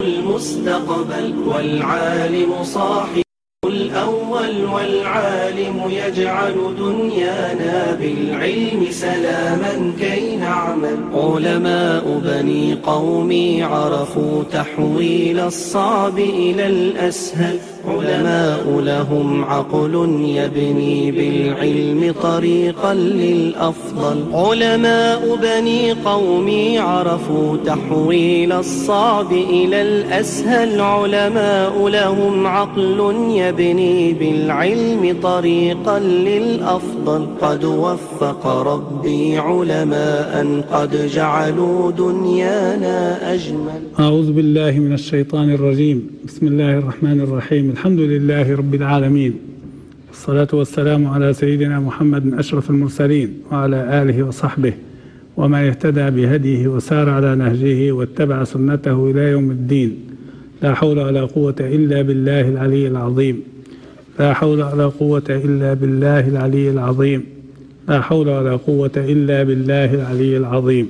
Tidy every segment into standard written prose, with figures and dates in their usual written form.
المستقبل، والعالم صاحب الأول، والعالم يجعل دنيانا بالعلم سلاما كي نعمل. علماء بني قومي عرفوا تحويل الصعب إلى الأسهل، علماء لهم عقل يبني بالعلم طريقا للأفضل. علماء بني قومي عرفوا تحويل الصعب إلى الأسهل، علماء لهم عقل يبني بالعلم طريقا للأفضل. قد وفق ربي علماء قد جعلوا دنيانا أجمل. أعوذ بالله من الشيطان الرجيم. بسم الله الرحمن الرحيم. الحمد لله رب العالمين، والصلاة والسلام على سيدنا محمد أشرف المرسلين، وعلى آله وصحبه ومن اهتدى بهديه وسار على نهجه واتبع سنته إلى يوم الدين. لا حول ولا قوة إلا بالله العلي العظيم. لا حول ولا قوة إلا بالله العلي العظيم. لا حول ولا قوة إلا بالله العلي العظيم.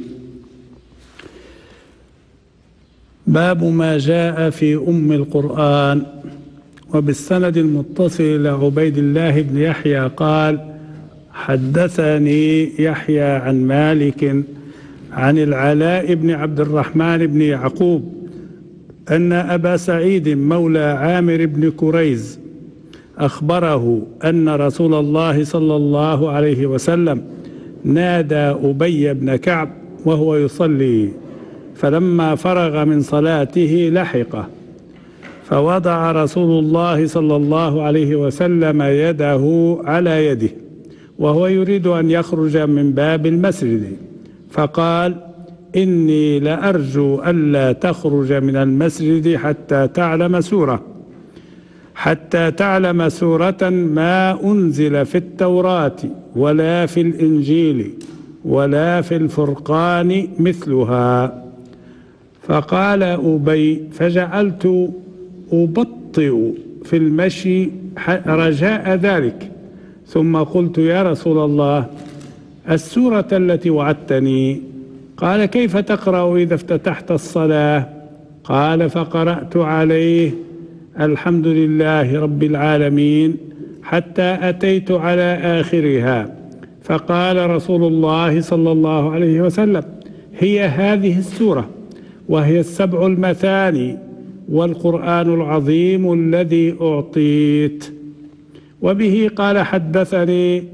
باب ما جاء في أم القرآن. وبالسند المتصل إلى عبيد الله بن يحيى قال: حدثني يحيى عن مالك عن العلاء بن عبد الرحمن بن يعقوب أن أبا سعيد مولى عامر بن كريز أخبره أن رسول الله صلى الله عليه وسلم نادى أبي بن كعب وهو يصلي، فلما فرغ من صلاته لحقه، فوضع رسول الله صلى الله عليه وسلم يده على يده وهو يريد أن يخرج من باب المسجد، فقال: إني لأرجو ألا تخرج من المسجد حتى تعلم سورة ما أنزل في التوراة ولا في الإنجيل ولا في الفرقان مثلها. فقال أبي: فجعلت أبطئ في المشي رجاء ذلك، ثم قلت: يا رسول الله، السورة التي وعدتني. قال: كيف تقرأ إذا افتتحت الصلاة؟ قال: فقرأت عليه: الحمد لله رب العالمين حتى أتيت على آخرها. فقال رسول الله صلى الله عليه وسلم: هي هذه السورة، وهي السبع المثاني والقرآن العظيم الذي أعطيت. وبه قال: حدثني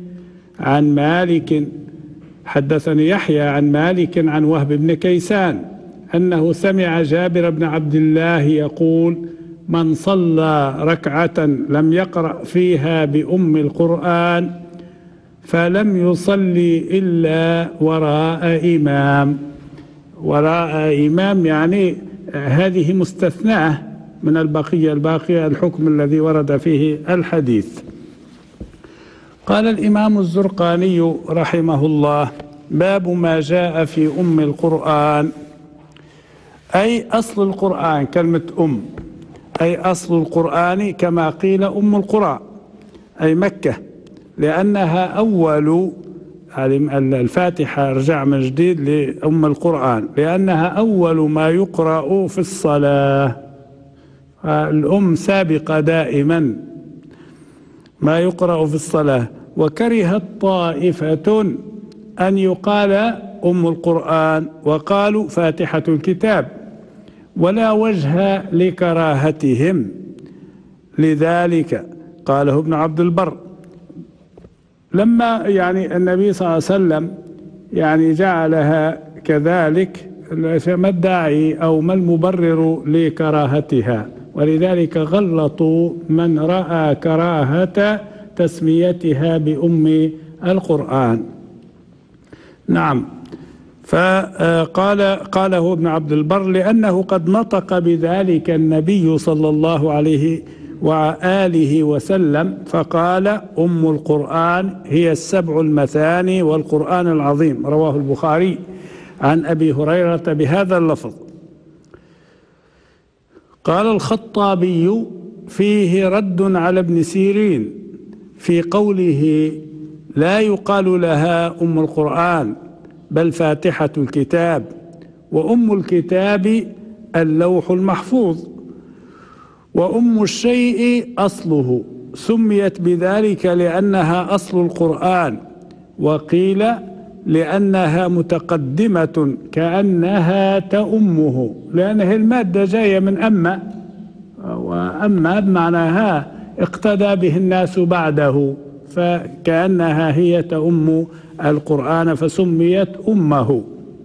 يحيى عن مالك عن وهب بن كيسان أنه سمع جابر بن عبد الله يقول: من صلى ركعة لم يقرأ فيها بأم القرآن فلم يصلي إلا وراء إمام، يعني هذه مستثناة من الباقية الحكم الذي ورد فيه الحديث. قال الإمام الزرقاني رحمه الله: باب ما جاء في أم القرآن، أي أصل القرآن. كلمة أم أي أصل القرآن، كما قيل أم القرى أي مكة، لأنها أول الفاتحة، رجع من جديد لأم القرآن، لأنها أول ما يقرأ في الصلاة. الأم سابقة دائما ما يقرأ في الصلاة. وكرهت طائفة أن يقال أم القرآن وقالوا فاتحة الكتاب، ولا وجه لكراهتهم، لذلك قاله ابن عبد البر لما النبي صلى الله عليه وسلم جعلها كذلك، ما الداعي أو ما المبرر لكراهتها؟ ولذلك غلطوا من رأى كراهة تسميتها بأم القرآن. نعم. قاله ابن عبد البر لأنه قد نطق بذلك النبي صلى الله عليه وآله وسلم، فقال: أم القرآن هي السبع المثاني والقرآن العظيم. رواه البخاري عن أبي هريرة بهذا اللفظ. قال الخطابي: فيه رد على ابن سيرين في قوله: لا يقال لها أم القرآن بل فاتحة الكتاب، وأم الكتاب اللوح المحفوظ. وأم الشيء أصله، سميت بذلك لأنها أصل القرآن، وقيل لأنها متقدمة كأنها تأمه، لأنه المادة جاية من أما، وأما بمعناها اقتدى به الناس بعده، فكأنها هي تأم القرآن فسميت أمه.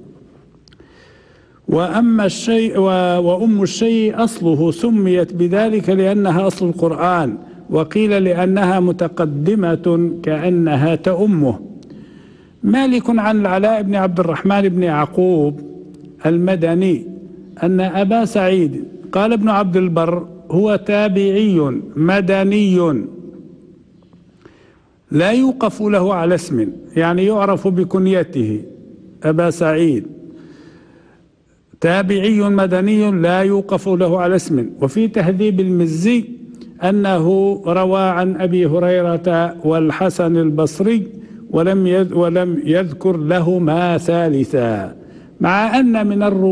وأم الشيء أصله، سميت بذلك لأنها أصل القرآن، وقيل لأنها متقدمة كأنها تأمه. مالك عن العلاء بن عبد الرحمن بن يعقوب المدني أن أبا سعيد، قال ابن عبد البر هو تابعي مدني لا يوقف له على اسم، يعني يعرف بكنيته أبا سعيد، تابعي مدني لا يوقف له على اسم. وفي تهذيب المزي أنه روى عن أبي هريرة والحسن البصري ولم يذكر لهما ثالثا، مع أن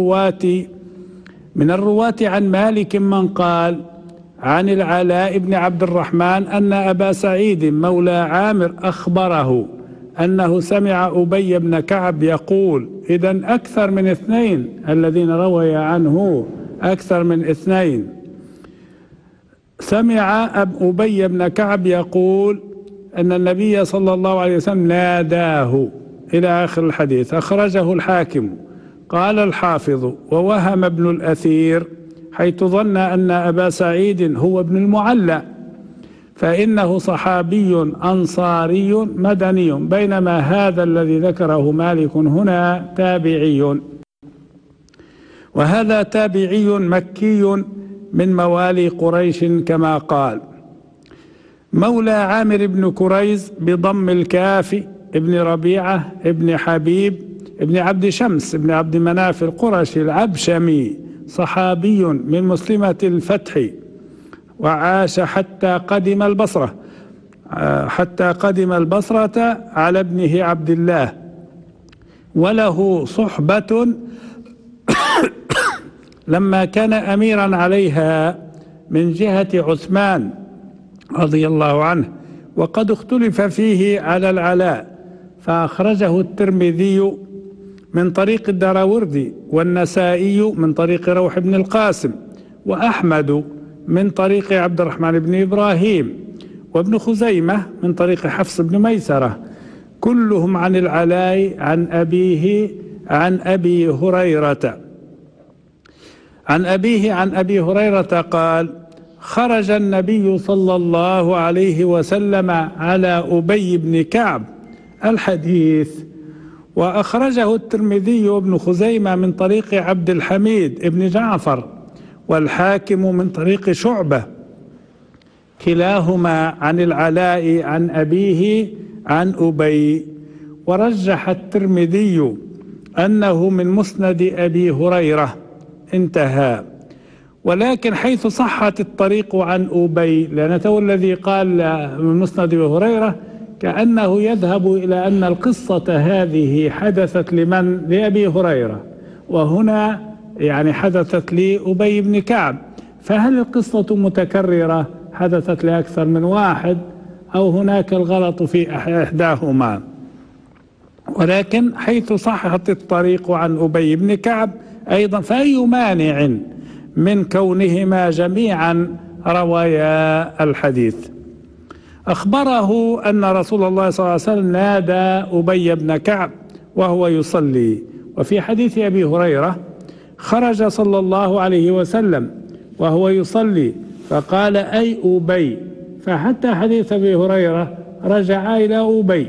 من الرواة عن مالك من قال عن العلاء بن عبد الرحمن أن أبا سعيد مولى عامر أخبره أنه سمع أبي بن كعب يقول، إذن أكثر من اثنين الذين روي عنه، أكثر من اثنين. سمع أبي بن كعب يقول أن النبي صلى الله عليه وسلم ناداه إلى آخر الحديث، أخرجه الحاكم. قال الحافظ ووهم ابن الأثير حيث ظن أن أبا سعيد هو ابن المعلى، فإنه صحابي أنصاري مدني، بينما هذا الذي ذكره مالك هنا تابعي، وهذا تابعي مكي من موالي قريش كما قال. مولى عامر بن كريز بضم الكاف ابن ربيعة ابن حبيب ابن عبد شمس ابن عبد مناف القرشي العبشمي، صحابي من مسلمة الفتح، وعاش حتى قدم البصرة على ابنه عبد الله، وله صحبة لما كان أميرا عليها من جهة عثمان رضي الله عنه، وقد اختلف فيه على العلاء، فأخرجه الترمذي من طريق الدراوردي، والنسائي من طريق روح بن القاسم، وأحمد من طريق عبد الرحمن بن إبراهيم، وابن خزيمة من طريق حفص بن ميسرة، كلهم عن العلاء عن أبيه عن أبي هريرة. عن أبيه عن أبي هريرة قال: خرج النبي صلى الله عليه وسلم على أبي بن كعب. الحديث وأخرجه الترمذي وابن خزيمة من طريق عبد الحميد ابن جعفر، والحاكم من طريق شعبة، كلاهما عن العلاء عن أبيه عن أبي. ورجح الترمذي أنه من مسند أبي هريرة، انتهى. ولكن حيث صحت الطريق عن أبي، لأنه الذي قال من مسند أبي هريرة كأنه يذهب إلى أن القصة هذه حدثت لمن؟ لأبي هريرة، وهنا يعني حدثت لأبي بن كعب، فهل القصة متكررة حدثت لأكثر من واحد، أو هناك الغلط في إحداهما؟ ولكن حيث صحت الطريق عن أبي بن كعب أيضا، فأي مانع من كونهما جميعا روايا الحديث؟ أخبره أن رسول الله صلى الله عليه وسلم نادى أبي بن كعب وهو يصلي. وفي حديث أبي هريرة: خرج صلى الله عليه وسلم وهو يصلي فقال: أي أبي. فحتى حديث أبي هريرة رجع إلى أبي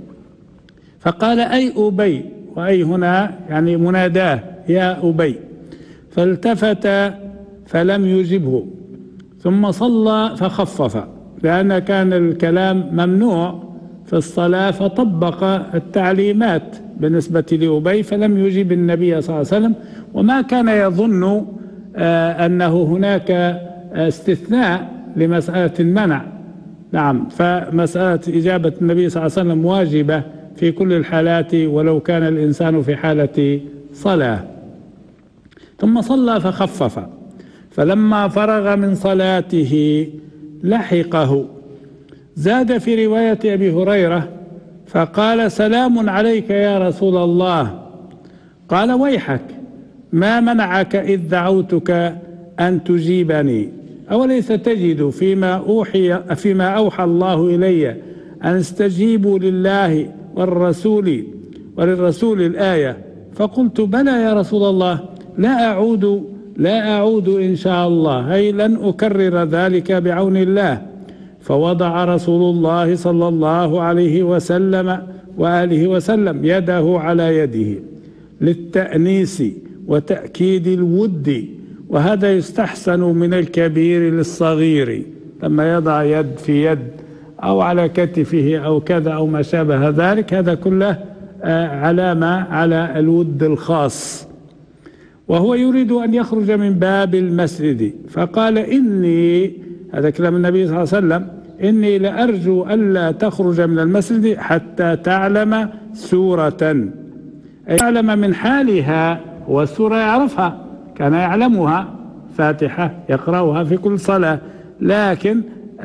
فقال: أي أبي، وأي هنا يعني مناداه يا أبي. فالتفت فلم يجبه، ثم صلى فخفف، لأن كان الكلام ممنوع في الصلاة، فطبق التعليمات بالنسبة لأبي، فلم يجب النبي صلى الله عليه وسلم، وما كان يظن أنه هناك استثناء لمسألة المنع. نعم، فمسألة إجابة النبي صلى الله عليه وسلم واجبة في كل الحالات ولو كان الإنسان في حالة صلاة. ثم صلى فخفف، فلما فرغ من صلاته لحقه. زاد في رواية أبي هريرة فقال: سلام عليك يا رسول الله. قال: ويحك، ما منعك إذ دعوتك أن تجيبني؟ أوليس تجد فيما أوحى الله إلي أن استجيبوا لله وللرسول الآية؟ فقلت: بلى يا رسول الله، لا أعود إن شاء الله، أي لن أكرر ذلك بعون الله. فوضع رسول الله صلى الله عليه وسلم وآله وسلم يده على يده للتأنيس وتأكيد الود، وهذا يستحسن من الكبير للصغير، لما يضع يد في يد أو على كتفه أو كذا أو ما شابه ذلك، هذا كله علامة على الود الخاص. وهو يريد أن يخرج من باب المسجد فقال: هذا كلام النبي صلى الله عليه وسلم: إني لأرجو ألا تخرج من المسجد حتى تعلم سورة، أي تعلم من حالها، والسورة يعرفها، كان يعلمها، فاتحة يقرأها في كل صلاة، لكن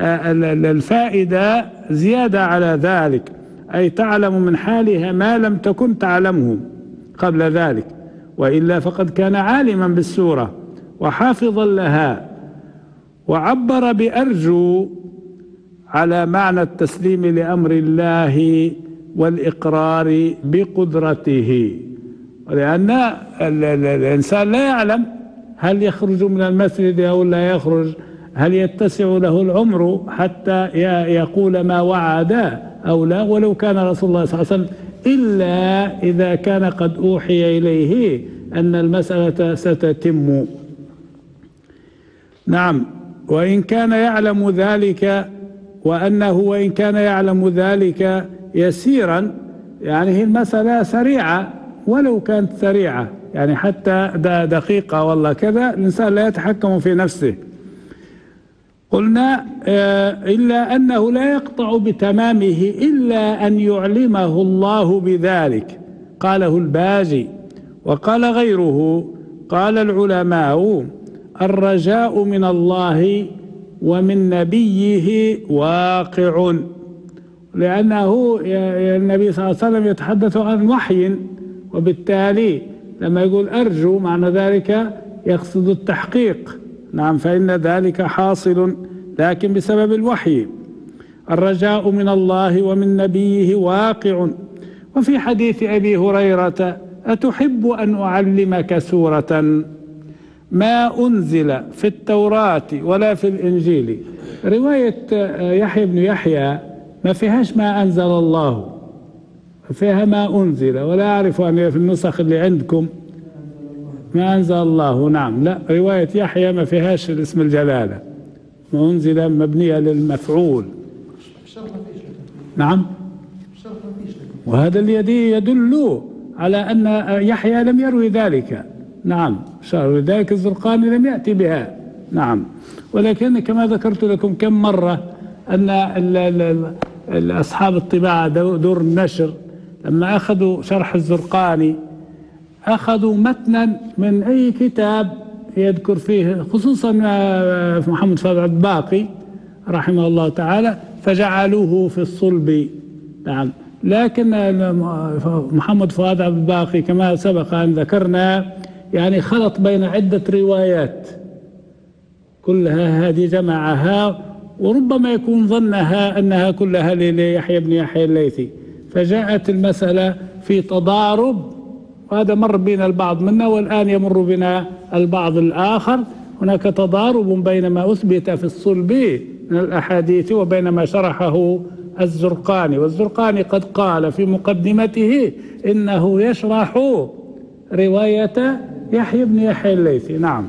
الفائدة زيادة على ذلك، أي تعلم من حالها ما لم تكن تعلمه قبل ذلك، وإلا فقد كان عالما بالسورة وحافظا لها. وعبر بأرجو على معنى التسليم لأمر الله والإقرار بقدرته، لأن الإنسان لا يعلم هل يخرج من المسجد أو لا يخرج، هل يتسع له العمر حتى يقول ما وعد أو لا، ولو كان رسول الله صلى الله عليه وسلم، إلا إذا كان قد أوحي إليه أن المسألة ستتم. نعم، وإن كان يعلم ذلك، وإن كان يعلم ذلك يسيرا، يعني هي المسألة سريعة، ولو كانت سريعة يعني حتى دقيقة والله كذا، الإنسان لا يتحكم في نفسه. قلنا إلا أنه لا يقطع بتمامه إلا أن يعلمه الله بذلك، قاله الباجي. وقال غيره، قال العلماء: الرجاء من الله ومن نبيه واقع، لأنه النبي صلى الله عليه وسلم يتحدث عن وحي، وبالتالي لما يقول أرجو معنى ذلك يقصد التحقيق. نعم، فإن ذلك حاصل، لكن بسبب الوحي. الرجاء من الله ومن نبيه واقع. وفي حديث أبي هريرة: أتحب أن أعلمك سورة ما أنزل في التوراة ولا في الإنجيل؟ رواية يحيى بن يحيى ما فيهاش ما أنزل الله، فيها ما أنزل، ولا أعرف أن في النسخ اللي عندكم ما أنزل الله. نعم، لا، رواية يحيى ما فيهاش الاسم الجلالة، ما أنزل مبنية للمفعول. نعم، وهذا الذي يدل على أن يحيى لم يروي ذلك. نعم، ذلك الزرقاني لم يأتي بها. نعم، ولكن كما ذكرت لكم كم مرة أن أصحاب الطباعة دور النشر لما أخذوا شرح الزرقاني أخذوا متنا من أي كتاب يذكر فيه، خصوصا محمد فؤاد عبد الباقي رحمه الله تعالى، فجعلوه في الصلب. نعم، لكن محمد فؤاد عبد الباقي كما سبق أن ذكرنا يعني خلط بين عدة روايات، كلها هذه جمعها، وربما يكون ظنها أنها كلها ليحيى بن يحيى الليثي، فجاءت المسألة في تضارب، وهذا مر بنا البعض منا والآن يمر بنا البعض الآخر. هناك تضارب بين ما أثبت في الصلب من الأحاديث وبين ما شرحه الزرقاني، والزرقاني قد قال في مقدمته إنه يشرح رواية يحيى بن يحيى الليثي. نعم،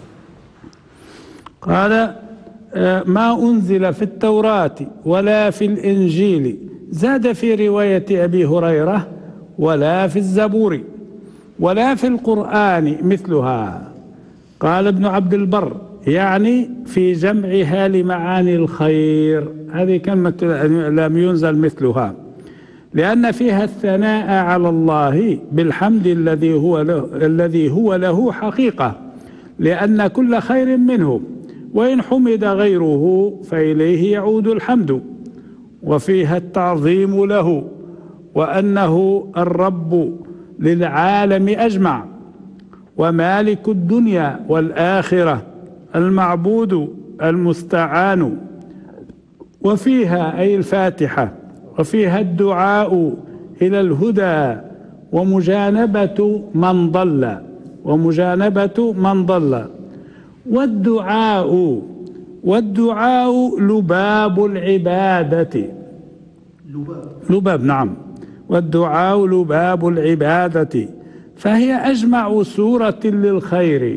قال: ما أنزل في التوراة ولا في الإنجيل. زاد في رواية أبي هريرة: ولا في الزبور ولا في القرآن مثلها. قال ابن عبد البر: يعني في جمعها لمعاني الخير، هذه كلمة لم ينزل مثلها، لأن فيها الثناء على الله بالحمد الذي هو له حقيقة، لأن كل خير منه، وإن حمد غيره فإليه يعود الحمد. وفيها التعظيم له، وأنه الرب للعالم أجمع، ومالك الدنيا والآخرة، المعبود المستعان. وفيها أي الفاتحة، وفيها الدعاء إلى الهدى ومجانبة من ضل. والدعاء لباب العبادة. لباب، نعم. والدعاء لباب العبادة، فهي أجمع سورة للخير.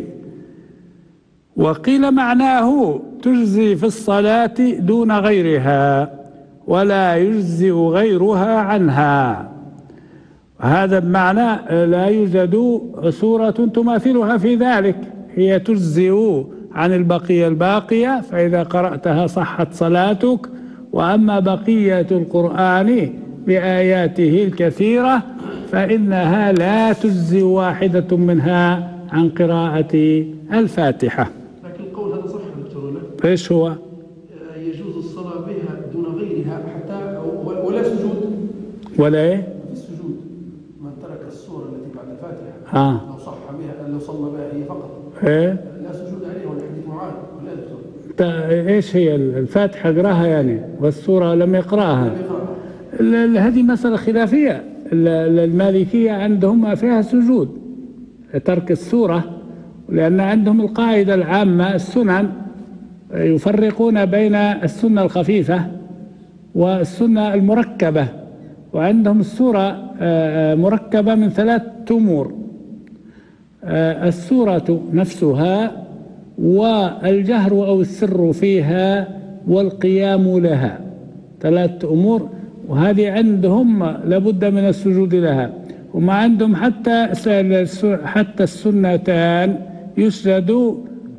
وقيل معناه تجزي في الصلاة دون غيرها، ولا يجزئ غيرها عنها. هذا بمعنى لا يوجد سورة تماثلها في ذلك، هي تجزئ عن البقية الباقية، فإذا قرأتها صحت صلاتك. وأما بقية القرآن بآياته الكثيرة فإنها لا تجزئ واحدة منها عن قراءة الفاتحة. لكن القول هذا صح دكتور؟ ايش هو؟ يجوز الصلاة بها دون غيرها حتى ولا سجود؟ ولا ايه؟ في السجود من ترك السورة التي بعد الفاتحة لو صح بها، لو صلى بها هي فقط ايه؟ لا سجود عليه، ولا حديث معاذ ولا دكتور؟ ايش هي الفاتحة قراها يعني والسورة لم يقرأها؟ هذه مسألة خلافية. المالكية عندهم فيها سجود ترك السورة، لأن عندهم القاعدة العامة السنن يفرقون بين السنة الخفيفة والسنة المركبة، وعندهم السورة مركبة من 3 أمور: السورة نفسها، والجهر أو السر فيها، والقيام لها. 3 أمور، وهذه عندهم لابد من السجود لها. وما عندهم حتى السنتان يسجد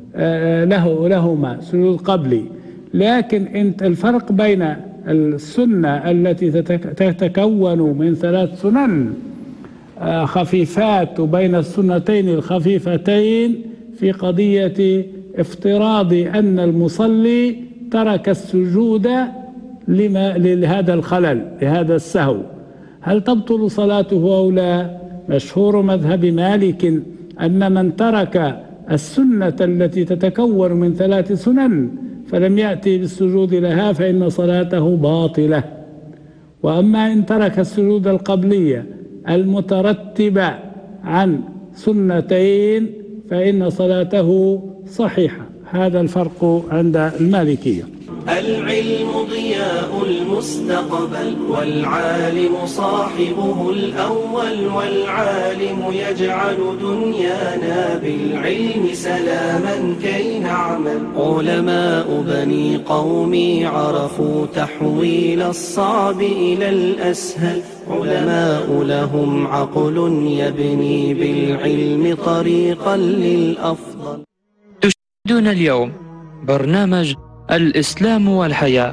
لهما سجود قبلي. لكن انت الفرق بين السنة التي تتكون من 3 سنن خفيفات وبين السنتين الخفيفتين في قضية افتراض أن المصلي ترك السجود لهذا الخلل، لهذا السهو، هل تبطل صلاته أو لا؟ مشهور مذهب مالك أن من ترك السنة التي تتكون من 3 سنن فلم يأتي بالسجود لها فإن صلاته باطلة. وأما إن ترك السجود القبلية المترتبة عن سنتين فإن صلاته صحيحة. هذا الفرق عند المالكية. العلم ضياء المستقبل، والعالم صاحبه الأول، والعالم يجعل دنيانا بالعلم سلاما كي نعمل. علماء بني قومي عرفوا تحويل الصعب إلى الأسهل، علماء لهم عقل يبني بالعلم طريقا للأفضل. تشاهدون اليوم برنامج الإسلام والحياة.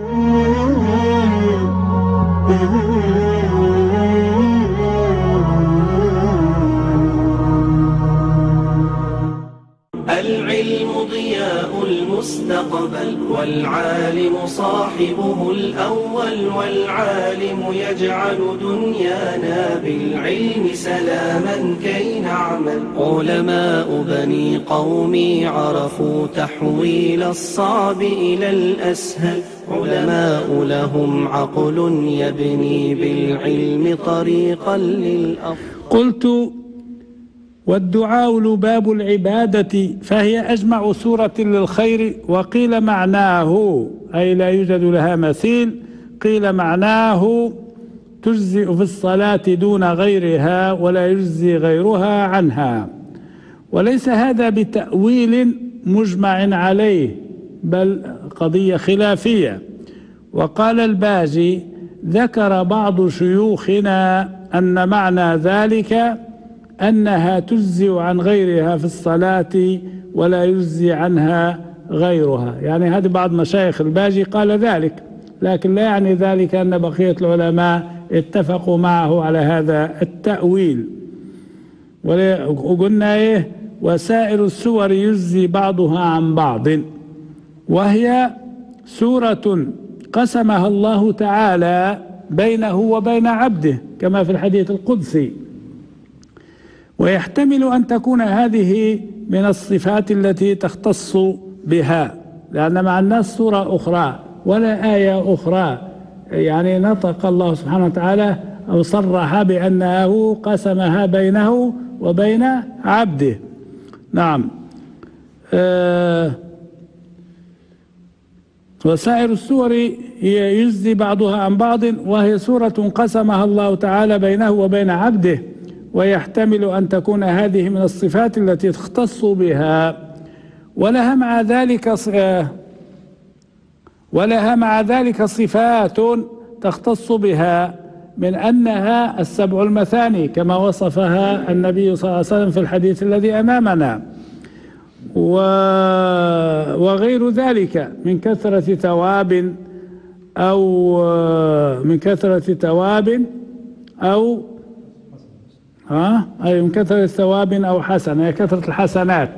العلم ضياء المستقبل، والعالم صاحبه الأول، والعالم يجعل دنيانا بالعلم سلاما كي نعمل. علماء بني قومي عرفوا تحويل الصعب إلى الأسهل، علماء لهم عقل يبني بالعلم طريقا للأفضل. قلت: والدعاء لباب العبادة، فهي أجمع سورة للخير. وقيل معناه أي لا يوجد لها مثيل. قيل معناه تجزئ في الصلاة دون غيرها، ولا يجزي غيرها عنها. وليس هذا بتأويل مجمع عليه، بل قضية خلافية. وقال الباجي: ذكر بعض شيوخنا أن معنى ذلك أنها تجزئ عن غيرها في الصلاة ولا يجزي عنها غيرها. يعني هذا بعض مشايخ الباجي قال ذلك، لكن لا يعني ذلك أن بقية العلماء اتفقوا معه على هذا التأويل. وقلنا إيه؟ وسائر السور يجزي بعضها عن بعض، وهي سورة قسمها الله تعالى بينه وبين عبده كما في الحديث القدسي. ويحتمل أن تكون هذه من الصفات التي تختص بها، لأن مع الناس سورة أخرى ولا آية أخرى يعني نطق الله سبحانه وتعالى أو صرح بأنه قسمها بينه وبين عبده. نعم. وسائر السور يجزي بعضها عن بعض، وهي سورة قسمها الله تعالى بينه وبين عبده، ويحتمل أن تكون هذه من الصفات التي تختص بها، ولها مع ذلك صفات تختص بها، من أنها السبع المثاني كما وصفها النبي صلى الله عليه وسلم في الحديث الذي أمامنا، وغير ذلك من كثرة ثواب أو من كثرة ثواب أو حسنة، كثرة الحسنات.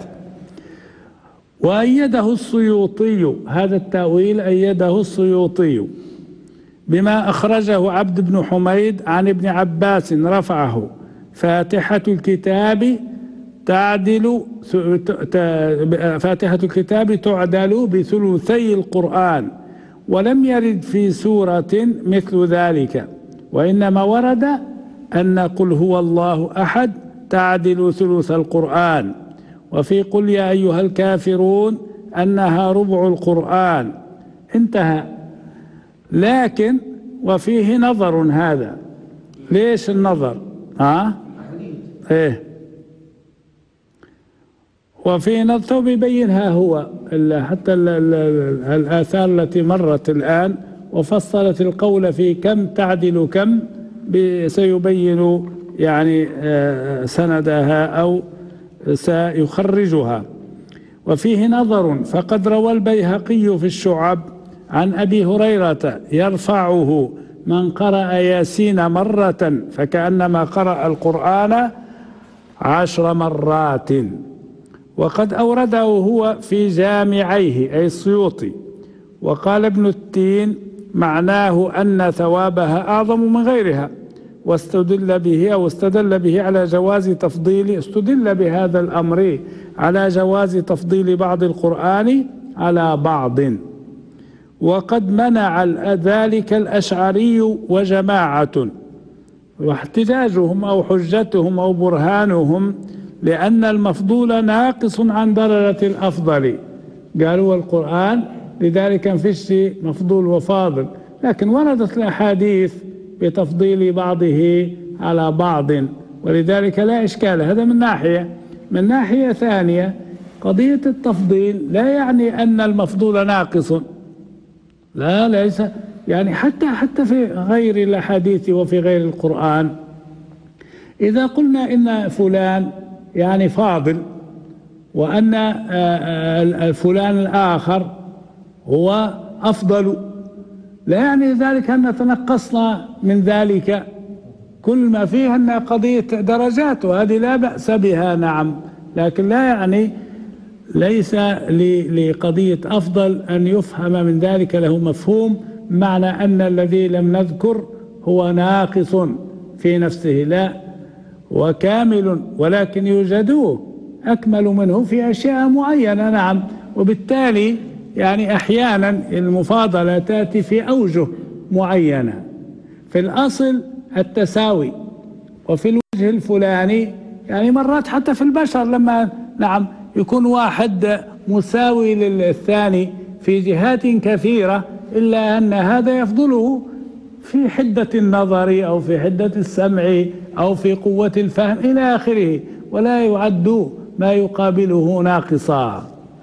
وأيده السيوطي، هذا التأويل أيده السيوطي بما أخرجه عبد بن حميد عن ابن عباس رفعه: فاتحة الكتاب تعدل بثلثي القرآن، ولم يرد في سورة مثل ذلك، وإنما ورد أن قل هو الله أحد تعدل ثلث القرآن، وفي قل يا أيها الكافرون أنها ربع القرآن. انتهى. لكن وفيه نظر. هذا ليش النظر؟ ايه، وفي نظر بيبينها هو حتى الآثار التي مرت الآن وفصلت القول في كم تعدل كم سيبين يعني سندها أو سيخرجها. وفيه نظر، فقد روى البيهقي في الشعب عن أبي هريرة يرفعه: من قرأ ياسين مرة فكأنما قرأ القرآن 10 مرات. وقد أورده هو في جامعيه أي السيوطي. وقال ابن التين: معناه أن ثوابها أعظم من غيرها، واستدل به على جواز استدل بهذا الأمر على جواز تفضيل بعض القرآن على بعض. وقد منع ذلك الأشعري وجماعة، واحتجاجهم أو حجتهم أو برهانهم لأن المفضول ناقص عن درجة الأفضل. قالوا القرآن لذلك ما فيش مفضول وفاضل، لكن وردت الأحاديث بتفضيل بعضه على بعض، ولذلك لا إشكال. هذا من ناحية. من ناحية ثانية، قضية التفضيل لا يعني أن المفضول ناقص، لا، ليس يعني حتى في غير الأحاديث وفي غير القرآن، إذا قلنا إن فلان يعني فاضل وأن الفلان الآخر هو أفضل، لا يعني ذلك أن تنقصنا من ذلك، كل ما فيه أن قضية درجات، وهذه لا بأس بها. نعم، لكن لا يعني ليس لقضية أفضل أن يفهم من ذلك له مفهوم معنى أن الذي لم نذكر هو ناقص في نفسه، لا، وكامل، ولكن يوجد أكمل منه في أشياء معينة. نعم، وبالتالي يعني أحيانا المفاضلة تأتي في أوجه معينة، في الأصل التساوي، وفي الوجه الفلاني يعني مرات حتى في البشر لما نعم يكون واحد مساوي للثاني في جهات كثيرة، إلا أن هذا يفضله في حدة النظر أو في حدة السمع أو في قوة الفهم إلى آخره، ولا يعد ما يقابله ناقصا.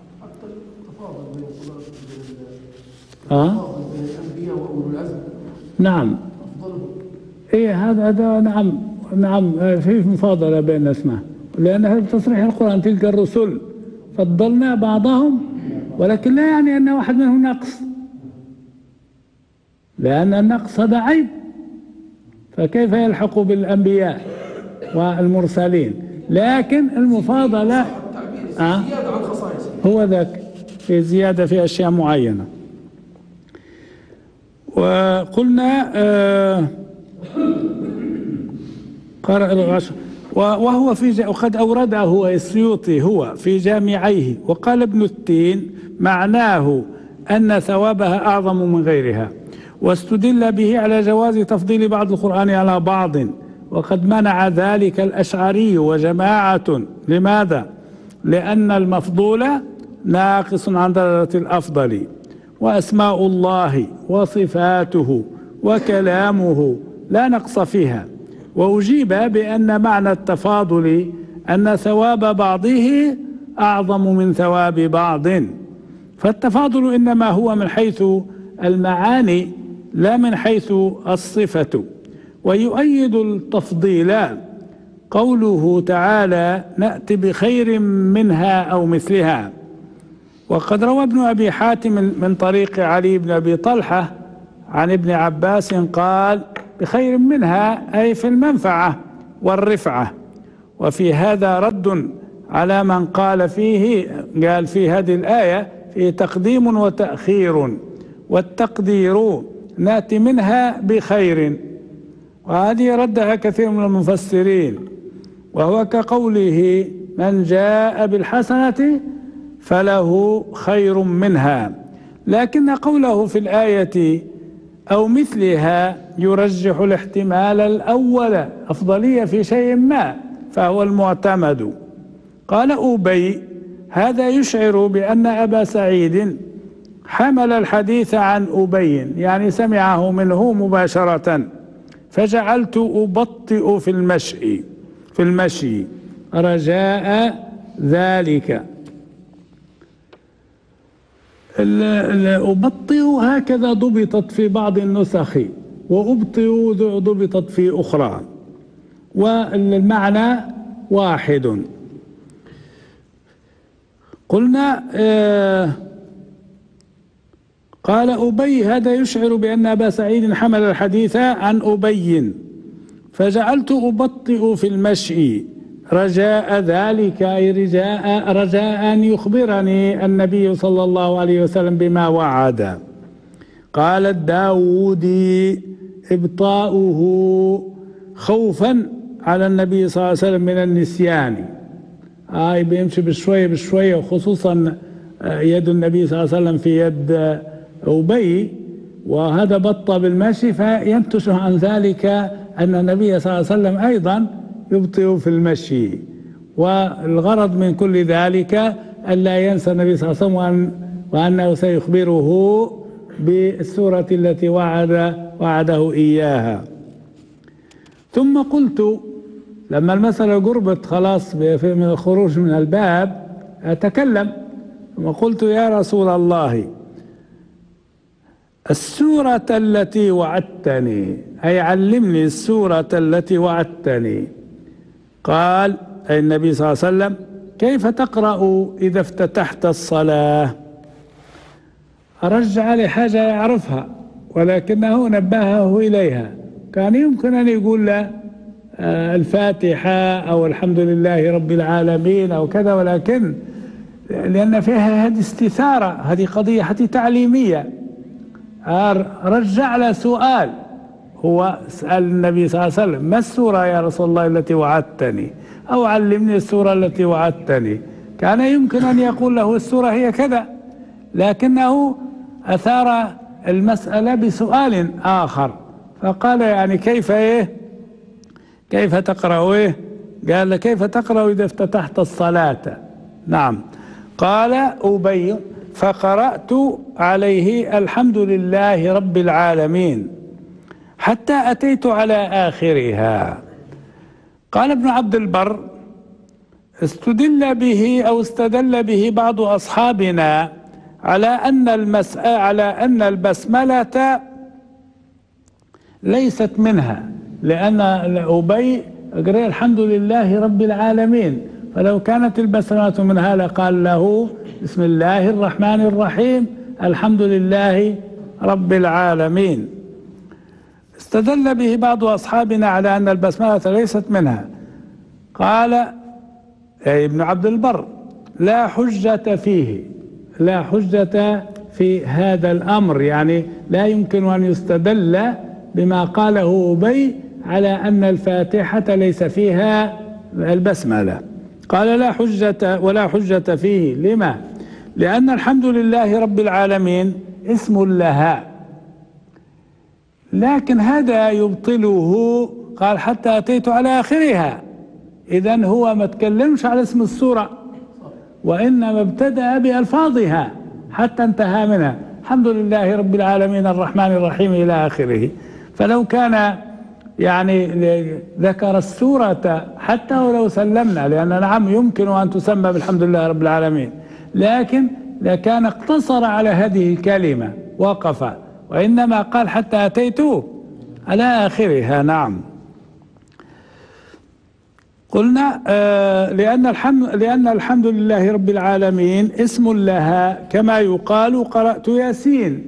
نعم، إيه هذا نعم في مفاضلة بين الأسماء، لأن هذا تصريح القرآن: تلك الرسل فضلنا بعضهم، ولكن لا يعني أن واحد منهم نقص، لأن النقص هذا عيب، فكيف يلحق بالأنبياء والمرسلين؟ لكن المفاضلة زيادة عن خصائصه. هو ذاك، في زيادة في أشياء معينة. وقلنا وهو وقد أورده السيوطي هو في جامعيه، وقال ابن التين معناه أن ثوابها أعظم من غيرها، واستدل به على جواز تفضيل بعض القرآن على بعض، وقد منع ذلك الأشعري وجماعة. لماذا؟ لأن المفضول ناقص عن درجة الأفضل، وأسماء الله وصفاته وكلامه لا نقص فيها. وأجيب بأن معنى التفاضل أن ثواب بعضه أعظم من ثواب بعض، فالتفاضل إنما هو من حيث المعاني لا من حيث الصفة. ويؤيد التفضيل قوله تعالى: نأتي بخير منها أو مثلها. وقد روى ابن أبي حاتم من طريق علي بن أبي طلحة عن ابن عباس قال: بخير منها أي في المنفعة والرفعة. وفي هذا رد على من قال في هذه الآية فيه تقديم وتأخير، والتقدير نأتي منها بخير، وهذه ردها كثير من المفسرين، وهو كقوله: من جاء بالحسنة فله خير منها. لكن قوله في الآية أو مثلها يرجح الاحتمال الأول، أفضلية في شيء ما، فهو المعتمد. قال أبي: هذا يشعر بأن أبا سعيد حمل الحديث عن أبي، يعني سمعه منه مباشرة، فجعلت أبطئ في المشي رجاء ذلك. أبطئ هكذا ضبطت في بعض النسخ، وأبطئ ضبطت في أخرى، والمعنى واحد. قلنا قال أبي: هذا يشعر بأن أبا سعيد حمل الحديث عن أبي، فجعلت أبطئ في المشي رجاء ذلك، أي رجاء أن يخبرني النبي صلى الله عليه وسلم بما وعد. قال الداودي: إبطاؤه خوفا على النبي صلى الله عليه وسلم من النسيان، بيمشي بشوية بشوية، وخصوصا يد النبي صلى الله عليه وسلم في يد أبي، وهذا بطأ بالمشي، فينتج عن ذلك أن النبي صلى الله عليه وسلم أيضا يبطئ في المشي. والغرض من كل ذلك ألا ينسى النبي صلى الله عليه وسلم وأنه سيخبره بالسورة التي وعده إياها. ثم قلت لما المسألة قربت خلاص من الخروج من الباب أتكلم، ثم قلت: يا رسول الله، السورة التي وعدتني، أي علمني السورة التي وعدتني. قال أي النبي صلى الله عليه وسلم: كيف تقرأ إذا افتتحت الصلاة؟ رجع لحاجة يعرفها، ولكنه نبهه إليها. كان يمكن أن يقول له الفاتحة أو الحمد لله رب العالمين أو كذا، ولكن لأن فيها هذه استثارة، هذه قضية حتى تعليمية، رجع له سؤال. هو سأل النبي صلى الله عليه وسلم: ما السورة يا رسول الله التي وعدتني؟ أو علمني السورة التي وعدتني. كان يمكن أن يقول له السورة هي كذا، لكنه أثار المسألة بسؤال آخر، فقال: يعني كيف تقرأ قال: كيف تقرأ إذا افتتحت الصلاة؟ نعم. قال أبي: فقرأت عليه الحمد لله رب العالمين حتى أتيت على آخرها. قال ابن عبد البر: استدل به بعض أصحابنا على أن البسملة ليست منها، لأن أبي قرأ الحمد لله رب العالمين، فلو كانت البسملة منها لقال له: بسم الله الرحمن الرحيم الحمد لله رب العالمين. استدل به بعض أصحابنا على أن البسملة ليست منها. قال أي ابن عبد البر: لا حجة فيه، لا حجة في هذا الأمر، يعني لا يمكن أن يستدل بما قاله أبي على أن الفاتحة ليس فيها البسملة. قال: لا حجة ولا حجة فيه. لما؟ لأن الحمد لله رب العالمين اسم لها، لكن هذا يبطله. قال: حتى أتيت على آخرها. إذن هو ما تكلمش على اسم السورة، وإنما ابتدأ بألفاظها حتى انتهى منها: الحمد لله رب العالمين الرحمن الرحيم إلى آخره. فلو كان يعني ذكر السورة حتى ولو سلمنا، لأن نعم يمكن أن تسمى بالحمد لله رب العالمين، لكن لكان اقتصر على هذه الكلمة وقف، وإنما قال: حتى أتيت على آخرها. نعم. قلنا لأن الحمد لله رب العالمين اسم لها، كما يقال قرأت ياسين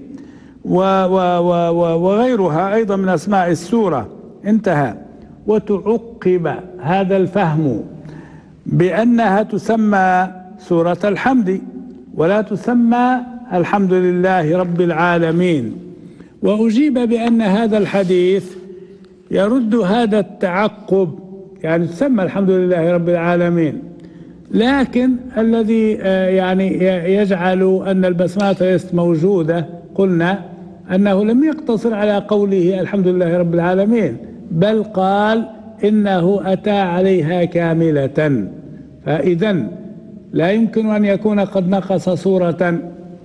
وغيرها أيضا من أسماء السورة. انتهى. وتعقب هذا الفهم بأنها تسمى سورة الحمد ولا تسمى الحمد لله رب العالمين. وأجيب بأن هذا الحديث يرد هذا التعقب، يعني تسمى الحمد لله رب العالمين، لكن الذي يعني يجعل أن البسملة ليست موجودة قلنا أنه لم يقتصر على قوله الحمد لله رب العالمين، بل قال إنه أتى عليها كاملة، فإذن لا يمكن أن يكون قد نقص سورة.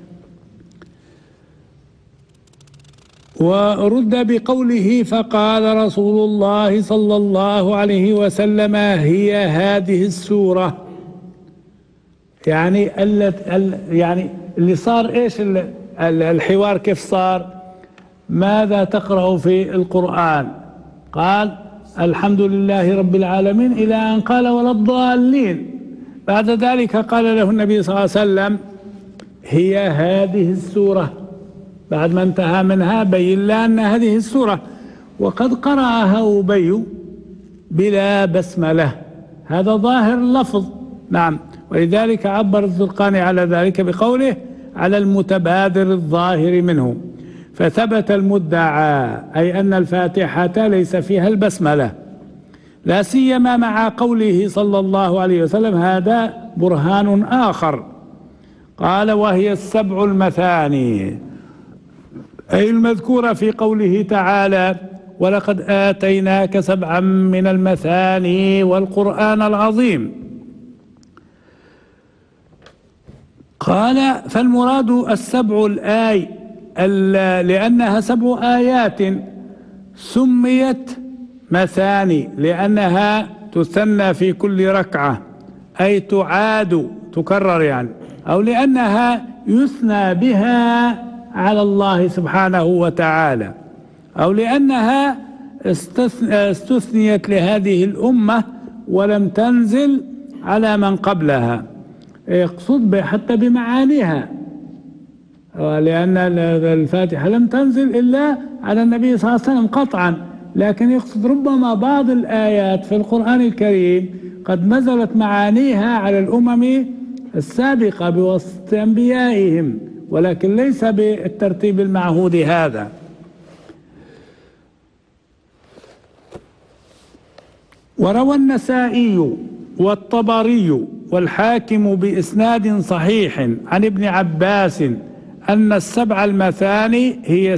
ورد بقوله: فقال رسول الله صلى الله عليه وسلم: هي هذه السورة. يعني يعني اللي صار ايش الحوار كيف صار؟ ماذا تقرأ في القرآن؟ قال: الحمد لله رب العالمين، إلى أن قال: ولا الضالين. بعد ذلك قال له النبي صلى الله عليه وسلم: هي هذه السورة. بعد ما انتهى منها بين لنا أن هذه السورة، وقد قرأها أبي بلا بسملة، هذا ظاهر اللفظ. نعم. ولذلك عبر الزرقاني على ذلك بقوله: على المتبادر الظاهر منه. فثبت المدعى، أي أن الفاتحة ليس فيها البسملة، لا سيما مع قوله صلى الله عليه وسلم: هذا برهان آخر. قال: وهي السبع المثاني، أي المذكورة في قوله تعالى: ولقد آتيناك سبعا من المثاني والقرآن العظيم. قال: فالمراد السبع الآي، لأنها 7 آيات سميت مثاني لأنها تثنى في كل ركعة، أي تعاد تكرر يعني، أو لأنها يثنى بها على الله سبحانه وتعالى، أو لأنها استثنيت لهذه الأمة ولم تنزل على من قبلها. يقصد حتى بمعانيها، لأن الفاتحة لم تنزل إلا على النبي صلى الله عليه وسلم قطعا، لكن يقصد ربما بعض الآيات في القرآن الكريم قد نزلت معانيها على الأمم السابقة بواسطة أنبيائهم، ولكن ليس بالترتيب المعهود هذا. وروى النسائي والطبري والحاكم بإسناد صحيح عن ابن عباس أن السبع المثاني هي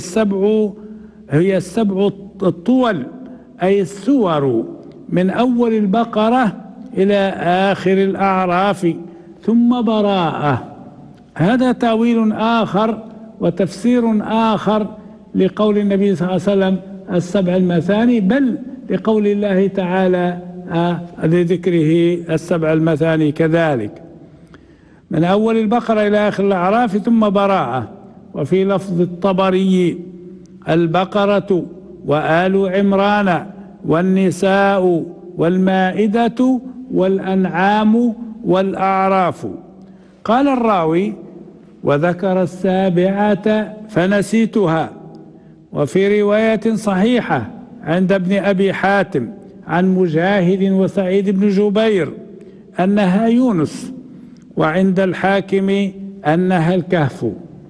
السبع الطول، أي السور من أول البقرة إلى آخر الأعراف ثم براءة. هذا تأويل آخر وتفسير آخر لقول النبي صلى الله عليه وسلم السبع المثاني، بل لقول الله تعالى لذكره السبع المثاني كذلك، من أول البقرة إلى آخر الأعراف ثم براءة. وفي لفظ الطبري: البقرة وآل عمران والنساء والمائدة والأنعام والأعراف. قال الراوي: وذكر السابعة فنسيتها، وفي رواية صحيحة عند ابن أبي حاتم عن مجاهد وسعيد بن جبير أنها يونس، وعند الحاكم أنها الكهف.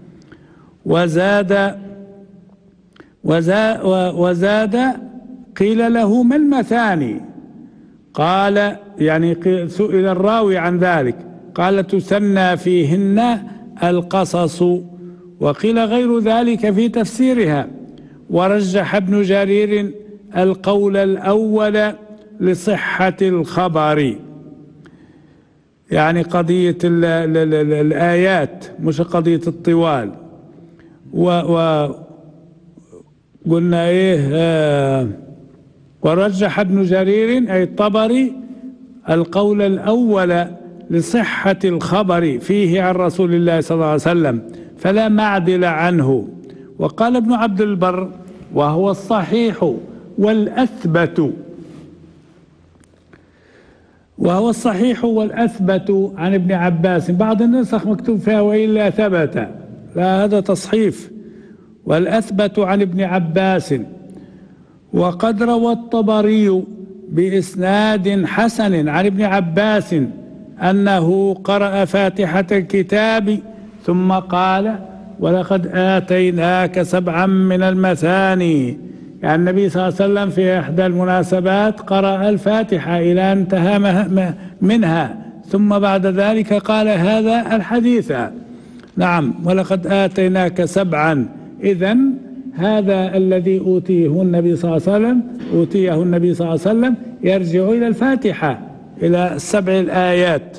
وزاد قيل له ما المثاني؟ قال يعني سئل الراوي عن ذلك قال تثنى فيهن القصص، وقيل غير ذلك في تفسيرها. ورجح ابن جرير القول الأول لصحة الخبر، يعني قضية الآيات مش قضية الطوال. وقلنا ورجح ابن جرير أي الطبري القول الأول لصحة الخبر فيه عن رسول الله صلى الله عليه وسلم فلا معدل عنه. وقال ابن عبد البر وهو الصحيح والأثبت عن ابن عباس. بعض النسخ مكتوب فيها وإلا ثبت، لا هذا تصحيف، والأثبت عن ابن عباس. وقد روى الطبري بإسناد حسن عن ابن عباس أنه قرأ فاتحة الكتاب ثم قال ولقد آتيناك 7 من المثاني. يعني النبي صلى الله عليه وسلم في إحدى المناسبات قرأ الفاتحة إلى أن انتهى منها، ثم بعد ذلك قال هذا الحديث. نعم، ولقد آتيناك 7. إذن هذا الذي أوتيه النبي صلى الله عليه وسلم يرجع إلى الفاتحة، إلى 7 الآيات.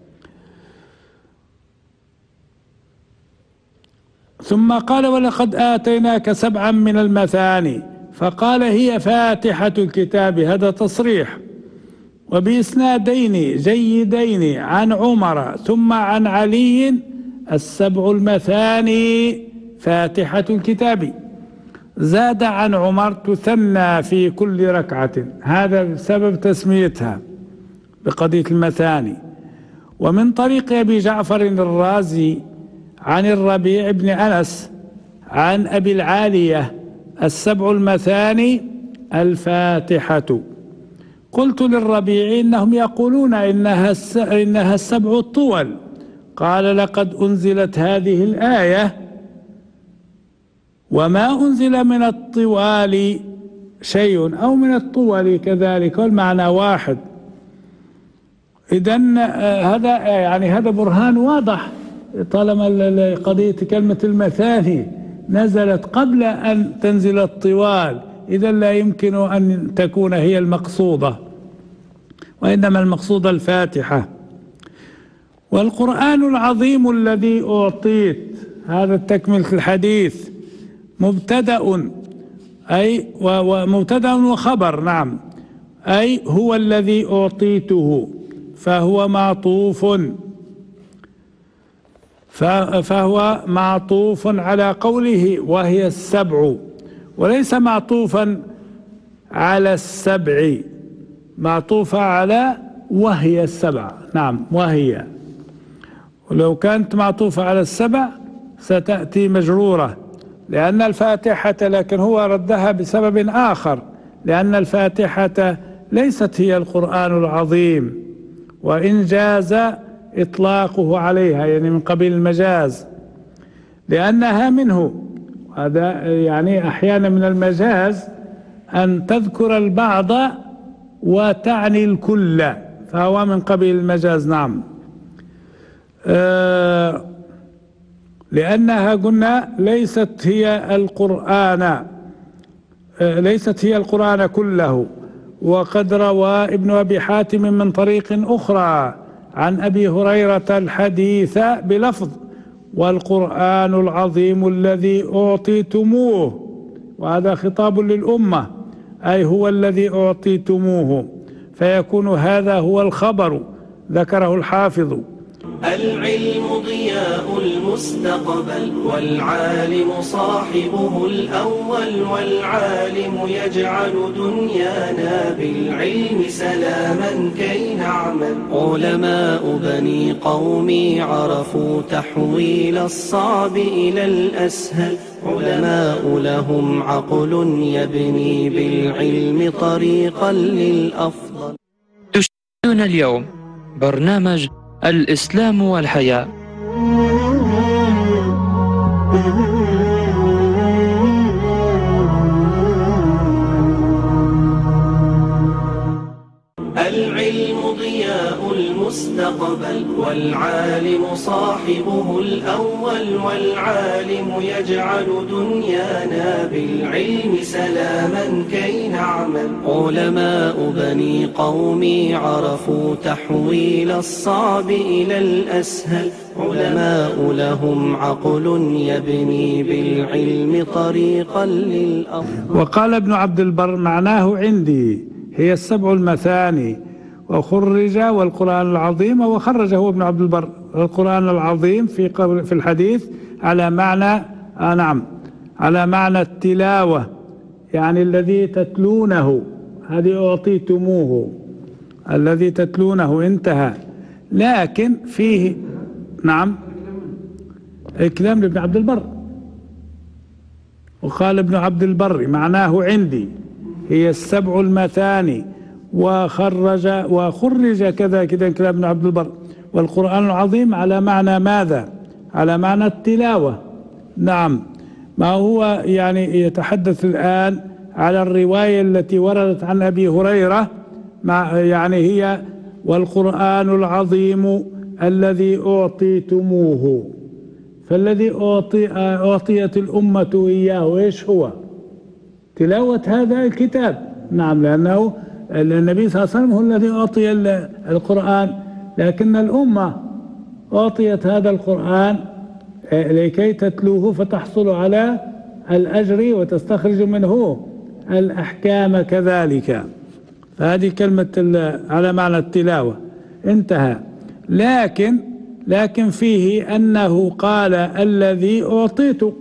ثم قال ولقد آتيناك 7 من المثاني، فقال هي فاتحة الكتاب، هذا تصريح. وبإسنادين جيدين عن عمر ثم عن علي 7 المثاني فاتحة الكتاب. زاد عن عمر تثنى في كل ركعة، هذا سبب تسميتها بقضية المثاني. ومن طريق أبي جعفر الرازي عن الربيع بن أنس عن أبي العالية 7 المثاني الفاتحة. قلت للربيع إنهم يقولون إنها 7 الطول. قال لقد أنزلت هذه الآية وما أنزل من الطوال شيء أو من الطول كذلك، والمعنى واحد. إذن هذا برهان واضح، طالما قضية كلمة المثاني نزلت قبل أن تنزل الطوال، إذن لا يمكن أن تكون هي المقصودة، وإنما المقصودة الفاتحة. والقرآن العظيم الذي أعطيت، هذا تكملة الحديث، مبتدأ أي ومبتدأ وخبر. نعم، أي هو الذي أعطيته، فهو معطوف على قوله وهي 7، وليس معطوفا على 7، معطوفة على وهي 7. نعم، وهي، ولو كانت معطوفة على 7 ستأتي مجرورة لأن الفاتحة، لكن هو ردها بسبب آخر، لأن الفاتحة ليست هي القرآن العظيم، وإن جاز إطلاقه عليها يعني من قبيل المجاز لأنها منه. هذا يعني أحيانا من المجاز أن تذكر البعض وتعني الكل، فهو من قبيل المجاز. نعم، لأنها قلنا ليست هي القرآن كله. وقد روى ابن أبي حاتم من طريق أخرى عن أبي هريرة الحديث بلفظ والقرآن العظيم الذي أعطيتموه، وهذا خطاب للأمة، أي هو الذي أعطيتموه، فيكون هذا هو الخبر ذكره الحافظ. العلم ضياء المستقبل والعالم صاحبه الأول، والعالم يجعل دنيانا بالعلم سلاما كي نعمل. علماء بني قومي عرفوا تحويل الصعب إلى الأسهل، علماء لهم عقل يبني بالعلم طريقا للأفضل. تشاهدون اليوم برنامج الإسلام والحياة. العلم ضياء المستقبل والعالم صاحبه الأول، والعالم يجعل دنيانا بالعلم سلاما كي نعمل. علماء بني قومي عرفوا تحويل الصعب إلى الأسهل، علماء لهم عقل يبني بالعلم طريقا للأفضل. وقال ابن عبد البر معناه عندي هي السبع المثاني، وخرج والقرآن العظيم، وخرجه ابن عبد البر القرآن العظيم في الحديث على معنى نعم على معنى التلاوة، يعني الذي تتلونه، هذه أعطيتموه الذي تتلونه، انتهى. لكن فيه نعم الكلام لابن عبد البر. وقال ابن عبد البر معناه عندي هي السبع المثاني، وخرج كذا كلام ابن عبد البر. والقرآن العظيم على معنى ماذا؟ على معنى التلاوة. نعم، ما هو يعني يتحدث الآن على الرواية التي وردت عن أبي هريرة، يعني هي والقرآن العظيم الذي أعطيتموه. فالذي أعطيت الأمة إياه إيش هو؟ تلاوة هذا الكتاب. نعم، لأنه النبي صلى الله عليه وسلم هو الذي أعطي القرآن، لكن الأمة أعطيت هذا القرآن لكي تتلوه فتحصل على الأجر وتستخرج منه الأحكام كذلك. فهذه كلمة على معنى التلاوة، انتهى. لكن فيه أنه قال الذي أعطيته،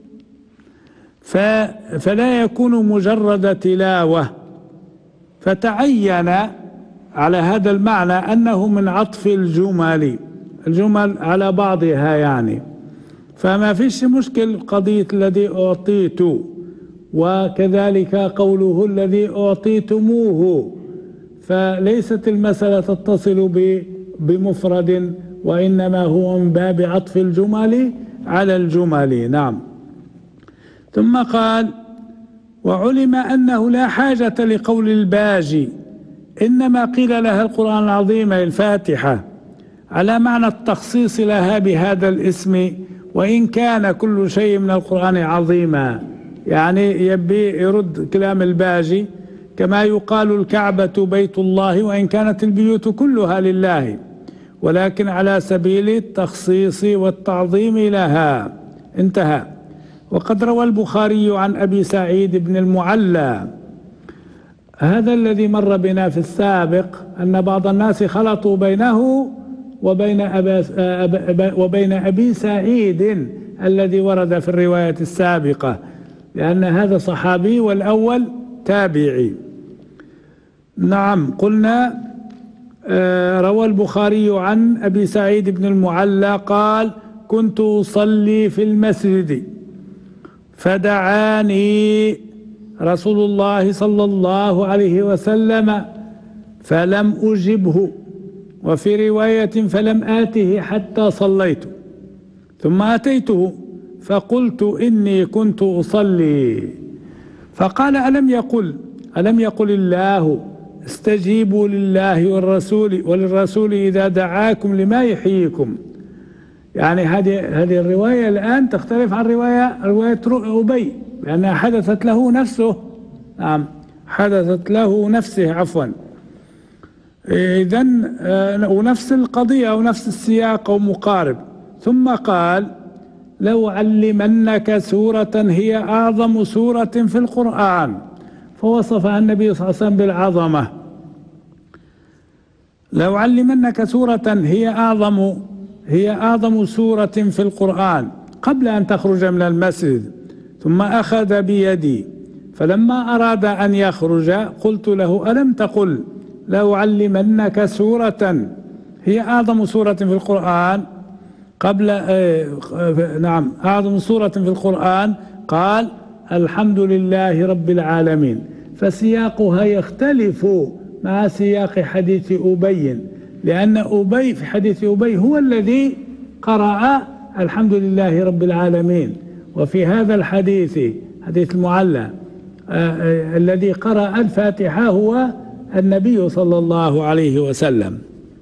فلا يكون مجرد تلاوة، فتعين على هذا المعنى أنه من عطف الجمل على بعضها، يعني فما فيش مشكل قضية الذي أعطيت، وكذلك قوله الذي أعطيتموه، فليست المسألة تتصل بمفرد، وإنما هو من باب عطف الجمل على الجمل. نعم. ثم قال وعلم أنه لا حاجة لقول الباجي، إنما قيل لها القرآن العظيم الفاتحة على معنى التخصيص لها بهذا الاسم، وإن كان كل شيء من القرآن عظيما. يعني يبي يرد كلام الباجي، كما يقال الكعبة بيت الله وإن كانت البيوت كلها لله، ولكن على سبيل التخصيص والتعظيم لها، انتهى. وقد روى البخاري عن أبي سعيد بن المعلى، هذا الذي مر بنا في السابق، أن بعض الناس خلطوا بينه وبين أبي سعيد الذي ورد في الرواية السابقة، لأن هذا صحابي والأول تابعي. نعم، قلنا روى البخاري عن أبي سعيد بن المعلى قال كنت أصلي في المسجد فدعاني رسول الله صلى الله عليه وسلم فلم أجبه، وفي رواية فلم آته حتى صليت، ثم أتيته فقلت إني كنت أصلي، فقال ألم يقل الله استجيبوا لله وللرسول إذا دعاكم لما يحييكم. يعني هذه الرواية الآن تختلف عن رواية أبي، لأنها حدثت له نفسه. نعم، حدثت له نفسه عفوا. إذن ونفس القضية ونفس السياق ومقارب. ثم قال لو علمنك سورة هي أعظم سورة في القرآن، فوصفها النبي صلى الله عليه وسلم بالعظمة. لأعلمنك سورة هي أعظم سورة في القرآن قبل أن تخرج من المسجد، ثم أخذ بيدي، فلما أراد أن يخرج قلت له: ألم تقل لأعلمنك سورة هي أعظم سورة في القرآن نعم، أعظم سورة في القرآن. قال: الحمد لله رب العالمين. فسياقها يختلف مع سياق حديث أبي، لأن أبي في حديث أبي هو الذي قرأ الحمد لله رب العالمين، وفي هذا الحديث حديث المعلى الذي قرأ الفاتحة هو النبي صلى الله عليه وسلم.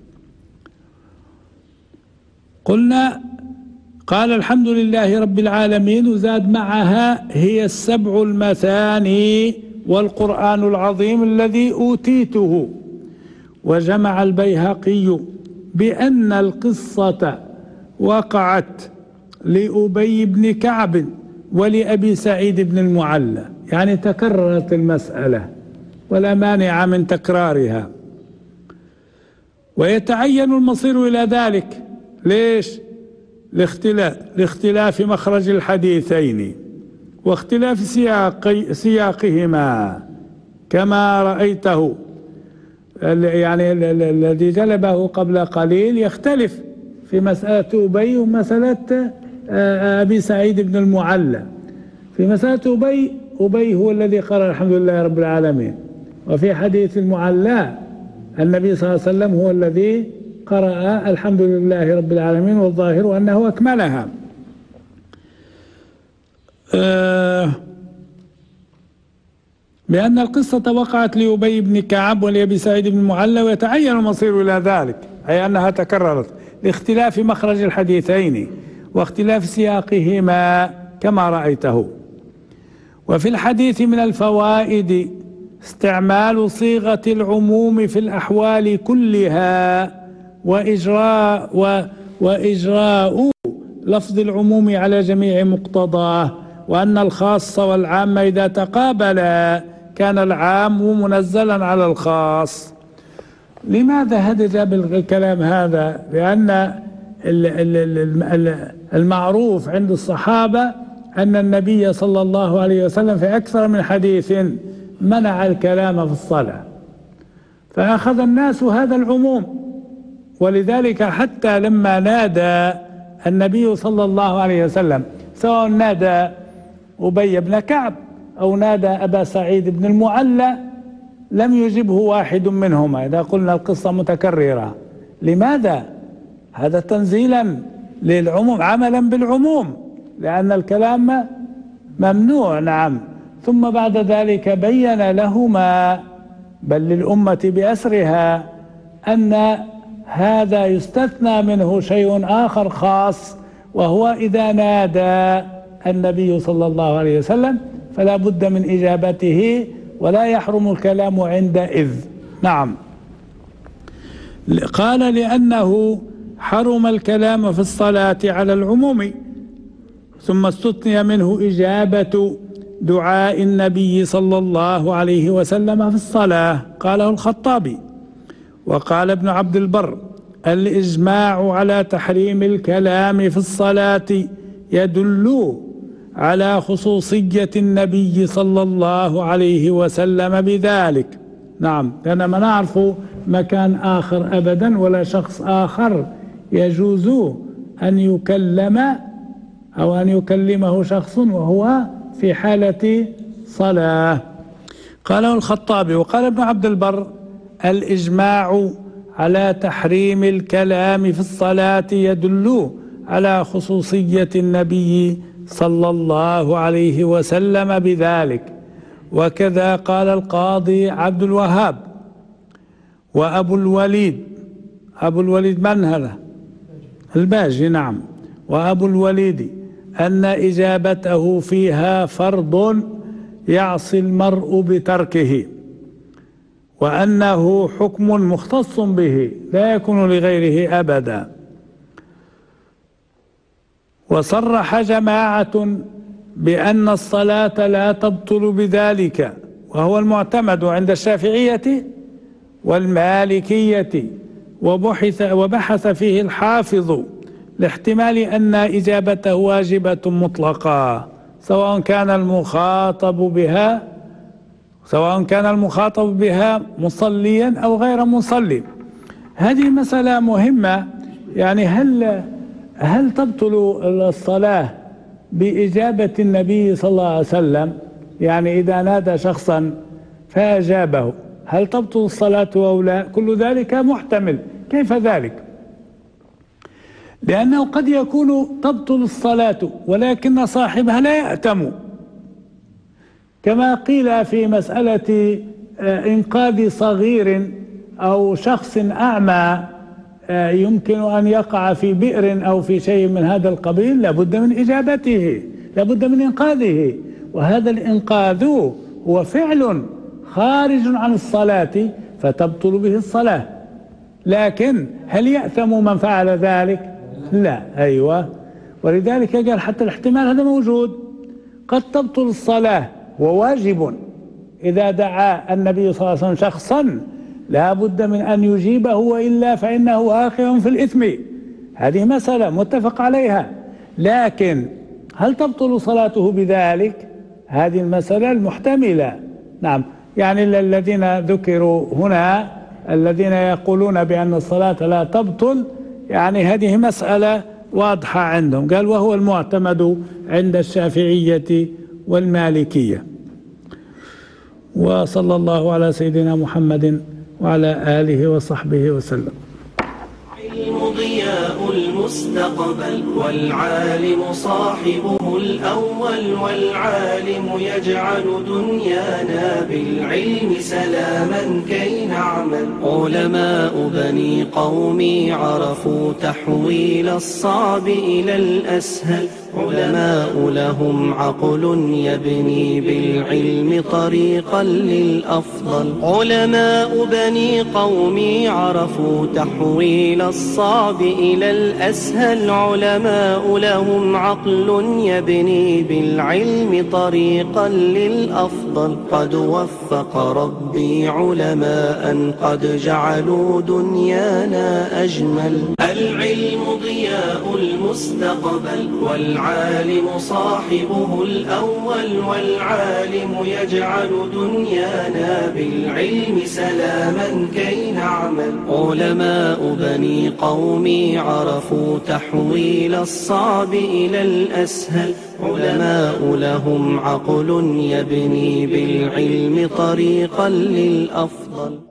قلنا قال: الحمد لله رب العالمين، وزاد معها: هي السبع المثاني والقرآن العظيم الذي أوتيته. وجمع البيهقي بأن القصة وقعت لأبي بن كعب ولأبي سعيد بن المعلى، يعني تكررت المسألة ولا مانع من تكرارها، ويتعين المصير إلى ذلك. ليش؟ لاختلاف مخرج الحديثين واختلاف سياقهما كما رأيته، يعني الذي جلبه قبل قليل يختلف في مسألة أبي ومسألة أبي سعيد بن المعلى. في مسألة أبي هو الذي قرأ الحمد لله رب العالمين، وفي حديث المعلى النبي صلى الله عليه وسلم هو الذي قرأ الحمد لله رب العالمين، والظاهر أنه أكملها. بأن القصة وقعت لأبي بن كعب ولأبي سعيد بن المعلى، ويتعين المصير إلى ذلك، أي أنها تكررت لاختلاف مخرج الحديثين واختلاف سياقهما كما رأيته. وفي الحديث من الفوائد استعمال صيغة العموم في الأحوال كلها، وإجراء لفظ العموم على جميع مقتضاه، وأن الخاص والعام إذا تقابلا كان العام منزلا على الخاص. لماذا هذا جاب الكلام هذا؟ لأن المعروف عند الصحابة أن النبي صلى الله عليه وسلم في أكثر من حديث منع الكلام في الصلاة، فأخذ الناس هذا العموم، ولذلك حتى لما نادى النبي صلى الله عليه وسلم، سواء نادى أبي بن كعب أو نادى أبا سعيد بن المعلى، لم يجبه واحد منهما إذا قلنا القصة متكررة. لماذا؟ هذا تنزيلا للعموم، عملا بالعموم، لأن الكلام ممنوع. نعم. ثم بعد ذلك بين لهما، بل للأمة بأسرها، أن هذا يستثنى منه شيء آخر خاص، وهو إذا نادى النبي صلى الله عليه وسلم فلا بد من إجابته، ولا يحرم الكلام عندئذ. نعم. قال: لأنه حرم الكلام في الصلاة على العموم، ثم استثني منه إجابة دعاء النبي صلى الله عليه وسلم في الصلاة. قاله الخطابي. وقال ابن عبد البر: الإجماع على تحريم الكلام في الصلاة يدل على خصوصية النبي صلى الله عليه وسلم بذلك. نعم، لأننا ما نعرف مكان آخر أبدا ولا شخص آخر يجوز أن يكلم أو أن يكلمه شخص وهو في حالة صلاة. قاله الخطابي. وقال ابن عبد البر: الإجماع على تحريم الكلام في الصلاة يدل على خصوصية النبي صلى الله عليه وسلم بذلك. وكذا قال القاضي عبد الوهاب وأبو الوليد. أبو الوليد من هذا؟ الباجي. نعم. وأبو الوليد أن إجابته فيها فرض يعصي المرء بتركه، وأنه حكم مختص به لا يكون لغيره أبدا. وصرح جماعة بأن الصلاة لا تبطل بذلك، وهو المعتمد عند الشافعية والمالكية وبحث فيه الحافظ لاحتمال أن إجابته واجبة مطلقة سواء كان المخاطب بها مصليا أو غير مصلي. هذه مسألة مهمة، يعني هل تبطل الصلاة بإجابة النبي صلى الله عليه وسلم؟ يعني إذا نادى شخصا فأجابه هل تبطل الصلاة أو لا؟ كل ذلك محتمل. كيف ذلك؟ لأنه قد يكون تبطل الصلاة ولكن صاحبها لا يأتم، كما قيل في مسألة إنقاذ صغير أو شخص أعمى يمكن أن يقع في بئر أو في شيء من هذا القبيل، لابد من إجابته، لابد من إنقاذه، وهذا الإنقاذ هو فعل خارج عن الصلاة فتبطل به الصلاة. لكن هل يأثم من فعل ذلك؟ لا. أيوة، ولذلك قال حتى الاحتمال هذا موجود، قد تبطل الصلاة وواجب إذا دعا النبي صلى الله عليه وسلم شخصا لا بد من أن يجيبه وإلا فإنه واقع في الإثم. هذه مسألة متفق عليها، لكن هل تبطل صلاته بذلك؟ هذه المسألة المحتملة. نعم، يعني الذين ذكروا هنا الذين يقولون بأن الصلاة لا تبطل، يعني هذه مسألة واضحة عندهم. قال وهو المعتمد عند الشافعية والمالكية. وصلى الله على سيدنا محمد وعلى آله وصحبه وسلم. العلم ضياء المستقبل والعالم صاحبه الأول، والعالم يجعل دنيانا بالعلم سلاما كي نعمل. علماء بني قومي عرفوا تحويل الصعب إلى الأسهل، علماء لهم عقل يبني بالعلم طريقا للأفضل. علماء بني قومي عرفوا تحويل الصعب إلى الأسهل، علماء لهم عقل يبني بالعلم طريقا للأفضل. قد وفق ربي علماء قد جعلوا دنيانا أجمل. العلم ضياء المستقبل والعالم صاحبه الأول، والعالم يجعل دنيانا بالعلم سلاما كي نعمل. علماء بني قومي عرفوا تحويل الصعب إلى الأسهل، علماء لهم عقل يبني بالعلم طريقا للأفضل.